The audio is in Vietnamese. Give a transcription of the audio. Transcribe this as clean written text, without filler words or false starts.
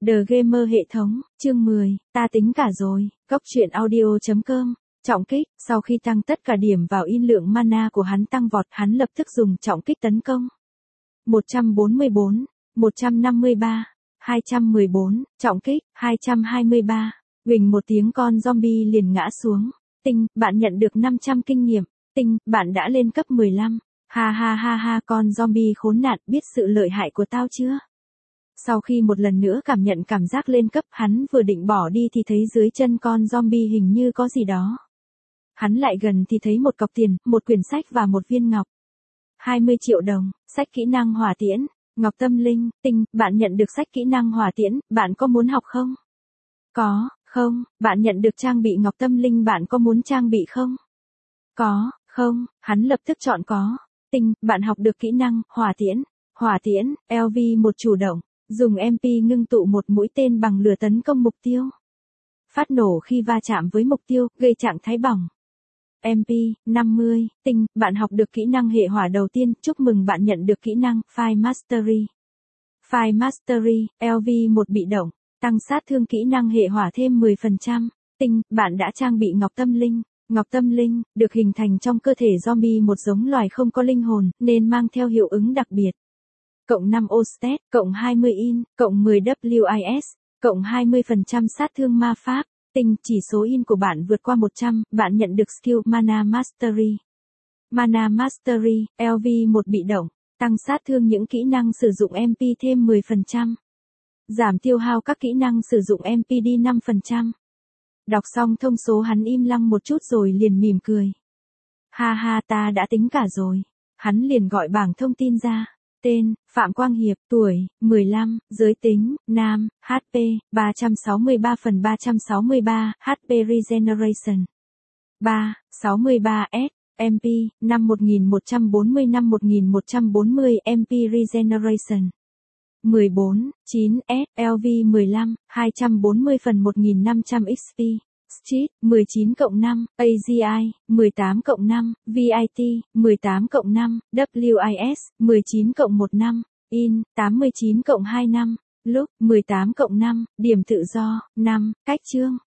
The Gamer hệ thống, chương 10, ta tính cả rồi, Cốc truyện audio.com. Trọng kích, sau khi tăng tất cả điểm vào in lượng mana của hắn tăng vọt, hắn lập tức dùng trọng kích tấn công. 144, 153, 214, trọng kích, 223. Huỳnh một tiếng con zombie liền ngã xuống. Tinh, bạn nhận được 500 kinh nghiệm. Tinh, bạn đã lên cấp 15. Ha ha ha ha, con zombie khốn nạn, biết sự lợi hại của tao chưa? Sau khi một lần nữa cảm nhận cảm giác lên cấp, hắn vừa định bỏ đi thì thấy dưới chân con zombie hình như có gì đó. Hắn lại gần thì thấy một cọc tiền, một quyển sách và một viên ngọc. 20 triệu đồng, sách kỹ năng hỏa tiễn, ngọc tâm linh. Tinh, bạn nhận được sách kỹ năng hỏa tiễn, bạn có muốn học không? Có, không, bạn nhận được trang bị ngọc tâm linh, bạn có muốn trang bị không? Có, không, hắn lập tức chọn có. Tinh, bạn học được kỹ năng hỏa tiễn. Hỏa tiễn, LV một chủ động, dùng MP ngưng tụ một mũi tên bằng lửa tấn công mục tiêu. Phát nổ khi va chạm với mục tiêu, gây trạng thái bỏng. MP 50, Tinh, bạn học được kỹ năng hệ hỏa đầu tiên, chúc mừng bạn nhận được kỹ năng Fire Mastery. Fire Mastery, LV một bị động, tăng sát thương kỹ năng hệ hỏa thêm 10%. Tinh, bạn đã trang bị ngọc tâm linh. Ngọc tâm linh, được hình thành trong cơ thể zombie, một giống loài không có linh hồn, nên mang theo hiệu ứng đặc biệt. Cộng 5 Ostet, cộng 20 in, cộng 10 WIS, cộng 20% sát thương ma pháp. Tinh, chỉ số in của bạn vượt qua 100, bạn nhận được skill Mana Mastery. Mana Mastery, LV một bị động, tăng sát thương những kỹ năng sử dụng MP thêm 10%. Giảm tiêu hao các kỹ năng sử dụng MP đi 5%. Đọc xong thông số hắn im lặng một chút rồi liền mỉm cười. Ha ha, ta đã tính cả rồi. Hắn liền gọi bảng thông tin ra. Tên, Phạm Quang Hiệp, tuổi, 15, giới tính, nam, HP, 363/363, HP Regeneration. 3, 63S, MP, 51140, MP Regeneration. 14, 9S, LV 15, 240/1500 XP. Street, 19/5, AGI, 18/5, VIT, 18/5, WIS, 19/15, IN, 89/25, Lúc, 18/5, điểm tự do, 5, cách chương.